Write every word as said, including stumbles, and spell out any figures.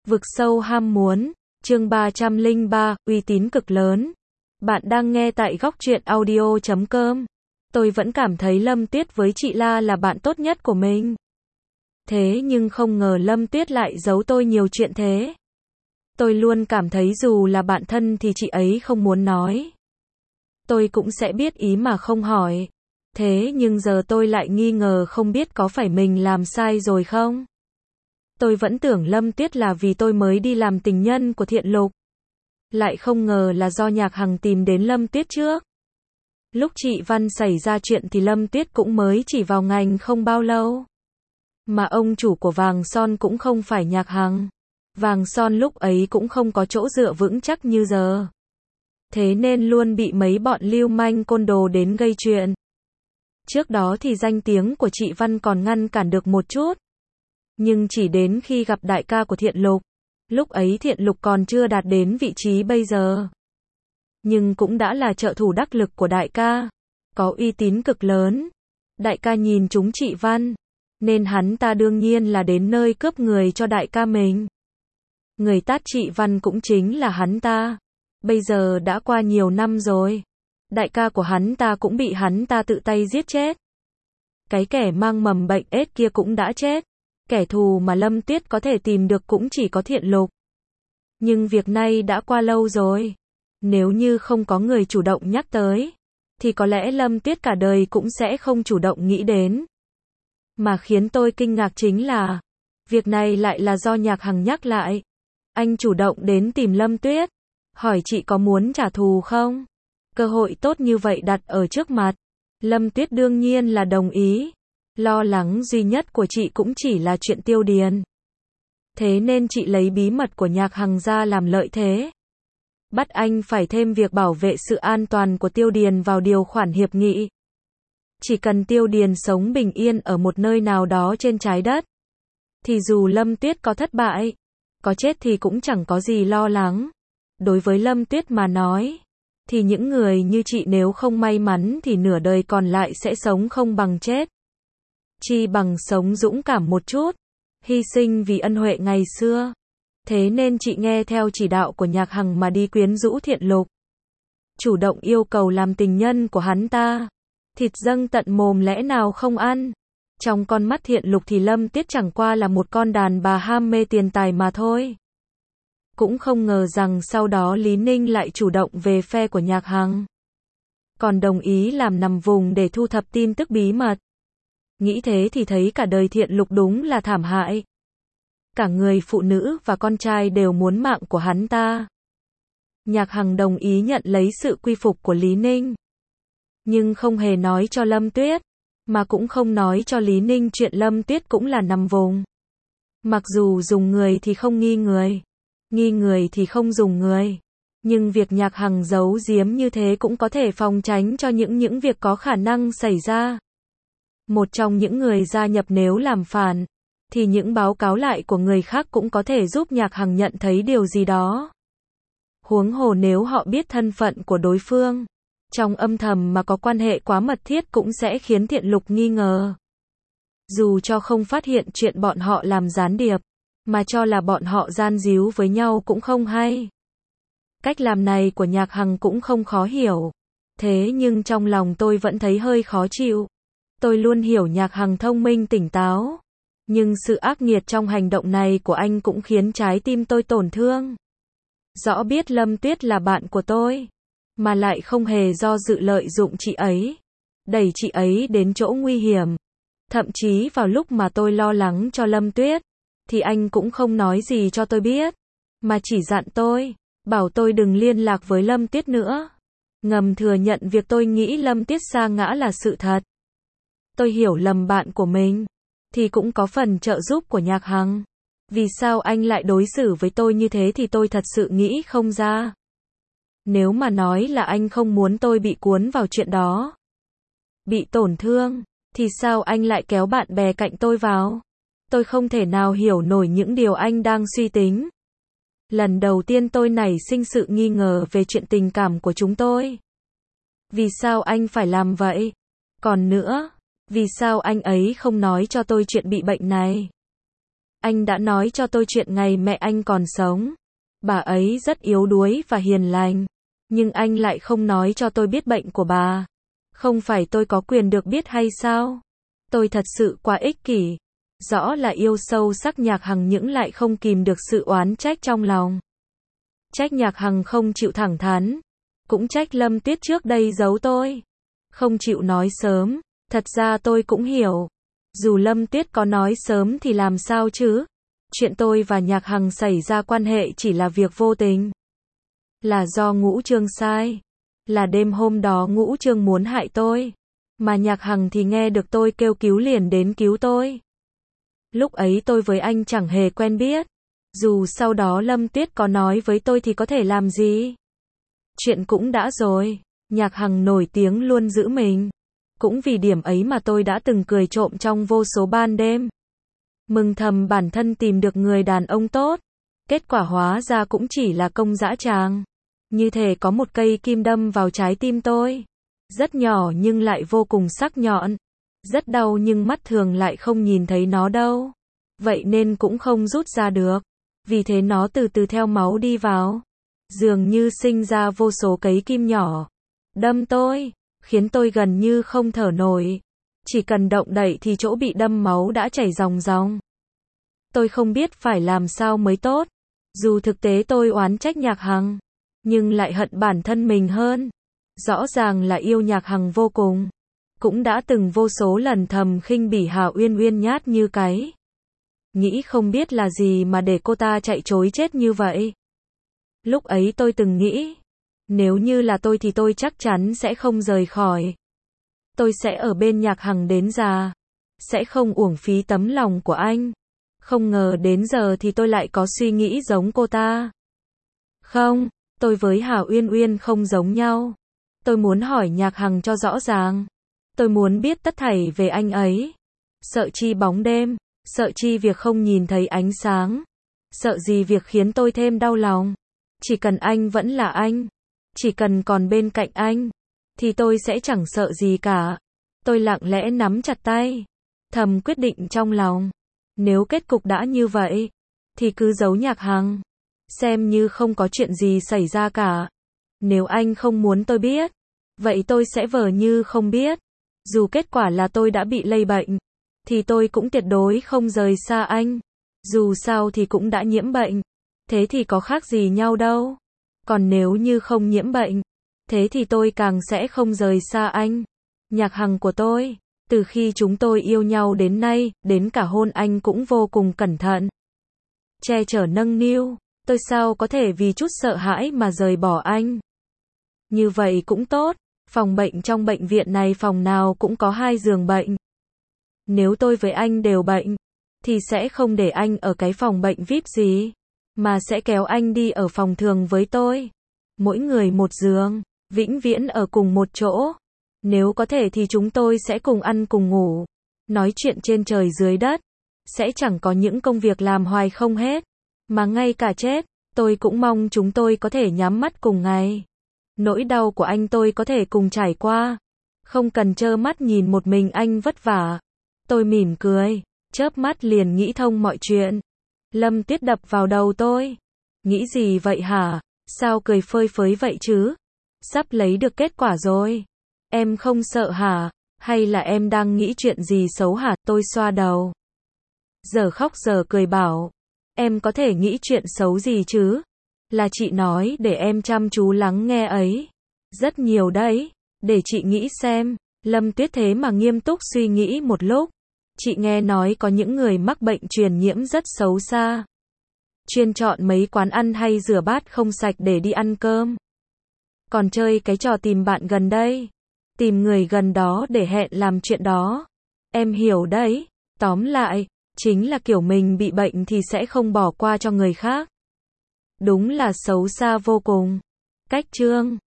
Vực sâu ham muốn, chương ba trăm lẻ ba, uy tín cực lớn. Bạn đang nghe tại góc truyện audio chấm com. Tôi vẫn cảm thấy Lâm Tuyết với chị La là bạn tốt nhất của mình. Thế nhưng không ngờ Lâm Tuyết lại giấu tôi nhiều chuyện thế. Tôi luôn cảm thấy dù là bạn thân thì chị ấy không muốn nói. Tôi cũng sẽ biết ý mà không hỏi. Thế nhưng giờ tôi lại nghi ngờ không biết có phải mình làm sai rồi không? Tôi vẫn tưởng Lâm Tuyết là vì tôi mới đi làm tình nhân của Thiện Lục. Lại không ngờ là do Nhạc Hằng tìm đến Lâm Tuyết trước. Lúc chị Văn xảy ra chuyện thì Lâm Tuyết cũng mới chỉ vào ngành không bao lâu. Mà ông chủ của Vàng Son cũng không phải Nhạc Hằng. Vàng Son lúc ấy cũng không có chỗ dựa vững chắc như giờ. Thế nên luôn bị mấy bọn lưu manh côn đồ đến gây chuyện. Trước đó thì danh tiếng của chị Văn còn ngăn cản được một chút. Nhưng chỉ đến khi gặp đại ca của Thiện Lục, lúc ấy Thiện Lục còn chưa đạt đến vị trí bây giờ. Nhưng cũng đã là trợ thủ đắc lực của đại ca, có uy tín cực lớn. Đại ca nhìn chúng chị Văn, nên hắn ta đương nhiên là đến nơi cướp người cho đại ca mình. Người tát chị Văn cũng chính là hắn ta. Bây giờ đã qua nhiều năm rồi. Đại ca của hắn ta cũng bị hắn ta tự tay giết chết. Cái kẻ mang mầm bệnh ết kia cũng đã chết. Kẻ thù mà Lâm Tuyết có thể tìm được cũng chỉ có Thiện Lục. Nhưng việc này đã qua lâu rồi. Nếu như không có người chủ động nhắc tới, thì có lẽ Lâm Tuyết cả đời cũng sẽ không chủ động nghĩ đến. Mà khiến tôi kinh ngạc chính là, việc này lại là do Nhạc Hằng nhắc lại. Anh chủ động đến tìm Lâm Tuyết, hỏi chị có muốn trả thù không? Cơ hội tốt như vậy đặt ở trước mặt. Lâm Tuyết đương nhiên là đồng ý. Lo lắng duy nhất của chị cũng chỉ là chuyện Tiêu Điền. Thế nên chị lấy bí mật của Nhạc Hằng ra làm lợi thế. Bắt anh phải thêm việc bảo vệ sự an toàn của Tiêu Điền vào điều khoản hiệp nghị. Chỉ cần Tiêu Điền sống bình yên ở một nơi nào đó trên trái đất, thì dù Lâm Tuyết có thất bại, có chết thì cũng chẳng có gì lo lắng. Đối với Lâm Tuyết mà nói, thì những người như chị nếu không may mắn thì nửa đời còn lại sẽ sống không bằng chết. Chi bằng sống dũng cảm một chút, hy sinh vì ân huệ ngày xưa. Thế nên chị nghe theo chỉ đạo của Nhạc Hằng mà đi quyến rũ Thiện Lục. Chủ động yêu cầu làm tình nhân của hắn ta. Thịt dâng tận mồm lẽ nào không ăn. Trong con mắt Thiện Lục thì Lâm Tuyết chẳng qua là một con đàn bà ham mê tiền tài mà thôi. Cũng không ngờ rằng sau đó Lý Ninh lại chủ động về phe của Nhạc Hằng. Còn đồng ý làm nằm vùng để thu thập tin tức bí mật. Nghĩ thế thì thấy cả đời Thiện Lục đúng là thảm hại. Cả người phụ nữ và con trai đều muốn mạng của hắn ta. Nhạc Hằng đồng ý nhận lấy sự quy phục của Lý Ninh. Nhưng không hề nói cho Lâm Tuyết. Mà cũng không nói cho Lý Ninh chuyện Lâm Tuyết cũng là nằm vùng. Mặc dù dùng người thì không nghi người. Nghi người thì không dùng người. Nhưng việc Nhạc Hằng giấu giếm như thế cũng có thể phòng tránh cho những những việc có khả năng xảy ra. Một trong những người gia nhập nếu làm phản, thì những báo cáo lại của người khác cũng có thể giúp Nhạc Hằng nhận thấy điều gì đó. Huống hồ nếu họ biết thân phận của đối phương, trong âm thầm mà có quan hệ quá mật thiết cũng sẽ khiến Thiện Lục nghi ngờ. Dù cho không phát hiện chuyện bọn họ làm gián điệp, mà cho là bọn họ gian díu với nhau cũng không hay. Cách làm này của Nhạc Hằng cũng không khó hiểu. Thế nhưng trong lòng tôi vẫn thấy hơi khó chịu. Tôi luôn hiểu Nhạc Hằng thông minh tỉnh táo. Nhưng sự ác nghiệt trong hành động này của anh cũng khiến trái tim tôi tổn thương. Rõ biết Lâm Tuyết là bạn của tôi, mà lại không hề do dự lợi dụng chị ấy, đẩy chị ấy đến chỗ nguy hiểm. Thậm chí vào lúc mà tôi lo lắng cho Lâm Tuyết, thì anh cũng không nói gì cho tôi biết, mà chỉ dặn tôi, bảo tôi đừng liên lạc với Lâm Tuyết nữa. Ngầm thừa nhận việc tôi nghĩ Lâm Tuyết sa ngã là sự thật. Tôi hiểu lầm bạn của mình, thì cũng có phần trợ giúp của Nhạc Hằng. Vì sao anh lại đối xử với tôi như thế thì tôi thật sự nghĩ không ra. Nếu mà nói là anh không muốn tôi bị cuốn vào chuyện đó, bị tổn thương, thì sao anh lại kéo bạn bè cạnh tôi vào? Tôi không thể nào hiểu nổi những điều anh đang suy tính. Lần đầu tiên tôi nảy sinh sự nghi ngờ về chuyện tình cảm của chúng tôi. Vì sao anh phải làm vậy? Còn nữa, vì sao anh ấy không nói cho tôi chuyện bị bệnh này? Anh đã nói cho tôi chuyện ngày mẹ anh còn sống. Bà ấy rất yếu đuối và hiền lành. Nhưng anh lại không nói cho tôi biết bệnh của bà. Không phải tôi có quyền được biết hay sao? Tôi thật sự quá ích kỷ. Rõ là yêu sâu sắc Nhạc Hằng nhưng lại không kìm được sự oán trách trong lòng. Trách Nhạc Hằng không chịu thẳng thắn. Cũng trách Lâm Tuyết trước đây giấu tôi. Không chịu nói sớm. Thật ra tôi cũng hiểu. Dù Lâm Tuyết có nói sớm thì làm sao chứ? Chuyện tôi và Nhạc Hằng xảy ra quan hệ chỉ là việc vô tình. Là do Ngũ Trương sai. Là đêm hôm đó Ngũ Trương muốn hại tôi. Mà Nhạc Hằng thì nghe được tôi kêu cứu liền đến cứu tôi. Lúc ấy tôi với anh chẳng hề quen biết. Dù sau đó Lâm Tuyết có nói với tôi thì có thể làm gì? Chuyện cũng đã rồi. Nhạc Hằng nổi tiếng luôn giữ mình. Cũng vì điểm ấy mà tôi đã từng cười trộm trong vô số ban đêm. Mừng thầm bản thân tìm được người đàn ông tốt. Kết quả hóa ra cũng chỉ là công dã tràng. Như thể có một cây kim đâm vào trái tim tôi. Rất nhỏ nhưng lại vô cùng sắc nhọn. Rất đau nhưng mắt thường lại không nhìn thấy nó đâu. Vậy nên cũng không rút ra được. Vì thế nó từ từ theo máu đi vào. Dường như sinh ra vô số cấy kim nhỏ. Đâm tôi. Khiến tôi gần như không thở nổi. Chỉ cần động đậy thì chỗ bị đâm máu đã chảy ròng ròng. Tôi không biết phải làm sao mới tốt. Dù thực tế tôi oán trách Nhạc Hằng. Nhưng lại hận bản thân mình hơn. Rõ ràng là yêu Nhạc Hằng vô cùng. Cũng đã từng vô số lần thầm khinh bỉ Hà Uyên Uyên nhát như cái. Nghĩ không biết là gì mà để cô ta chạy trối chết như vậy. Lúc ấy tôi từng nghĩ. Nếu như là tôi thì tôi chắc chắn sẽ không rời khỏi. Tôi sẽ ở bên Nhạc Hằng đến già. Sẽ không uổng phí tấm lòng của anh. Không ngờ đến giờ thì tôi lại có suy nghĩ giống cô ta. Không, tôi với Hà Uyên Uyên không giống nhau. Tôi muốn hỏi Nhạc Hằng cho rõ ràng. Tôi muốn biết tất thảy về anh ấy. Sợ chi bóng đêm, sợ chi việc không nhìn thấy ánh sáng. Sợ gì việc khiến tôi thêm đau lòng. Chỉ cần anh vẫn là anh. Chỉ cần còn bên cạnh anh. Thì tôi sẽ chẳng sợ gì cả. Tôi lặng lẽ nắm chặt tay. Thầm quyết định trong lòng. Nếu kết cục đã như vậy. Thì cứ giấu Nhạc Hằng. Xem như không có chuyện gì xảy ra cả. Nếu anh không muốn tôi biết. Vậy tôi sẽ vờ như không biết. Dù kết quả là tôi đã bị lây bệnh. Thì tôi cũng tuyệt đối không rời xa anh. Dù sao thì cũng đã nhiễm bệnh. Thế thì có khác gì nhau đâu. Còn nếu như không nhiễm bệnh. Thế thì tôi càng sẽ không rời xa anh. Nhạc Hằng của tôi. Từ khi chúng tôi yêu nhau đến nay. Đến cả hôn anh cũng vô cùng cẩn thận. Che chở nâng niu. Tôi sao có thể vì chút sợ hãi mà rời bỏ anh. Như vậy cũng tốt. Phòng bệnh trong bệnh viện này phòng nào cũng có hai giường bệnh. Nếu tôi với anh đều bệnh. Thì sẽ không để anh ở cái phòng bệnh vi ai pi gì. Mà sẽ kéo anh đi ở phòng thường với tôi. Mỗi người một giường. Vĩnh viễn ở cùng một chỗ. Nếu có thể thì chúng tôi sẽ cùng ăn cùng ngủ. Nói chuyện trên trời dưới đất. Sẽ chẳng có những công việc làm hoài không hết. Mà ngay cả chết. Tôi cũng mong chúng tôi có thể nhắm mắt cùng ngày. Nỗi đau của anh tôi có thể cùng trải qua. Không cần trơ mắt nhìn một mình anh vất vả. Tôi mỉm cười. Chớp mắt liền nghĩ thông mọi chuyện. Lâm Tuyết đập vào đầu tôi. Nghĩ gì vậy hả? Sao cười phơi phới vậy chứ? Sắp lấy được kết quả rồi. Em không sợ hả? Hay là em đang nghĩ chuyện gì xấu hả? Tôi xoa đầu. Giờ khóc giờ cười bảo. Em có thể nghĩ chuyện xấu gì chứ? Là chị nói để em chăm chú lắng nghe ấy. Rất nhiều đấy. Để chị nghĩ xem. Lâm Tuyết thế mà nghiêm túc suy nghĩ một lúc. Chị nghe nói có những người mắc bệnh truyền nhiễm rất xấu xa. Chuyên chọn mấy quán ăn hay rửa bát không sạch để đi ăn cơm. Còn chơi cái trò tìm bạn gần đây. Tìm người gần đó để hẹn làm chuyện đó. Em hiểu đấy. Tóm lại, chính là kiểu mình bị bệnh thì sẽ không bỏ qua cho người khác. Đúng là xấu xa vô cùng. Cách chương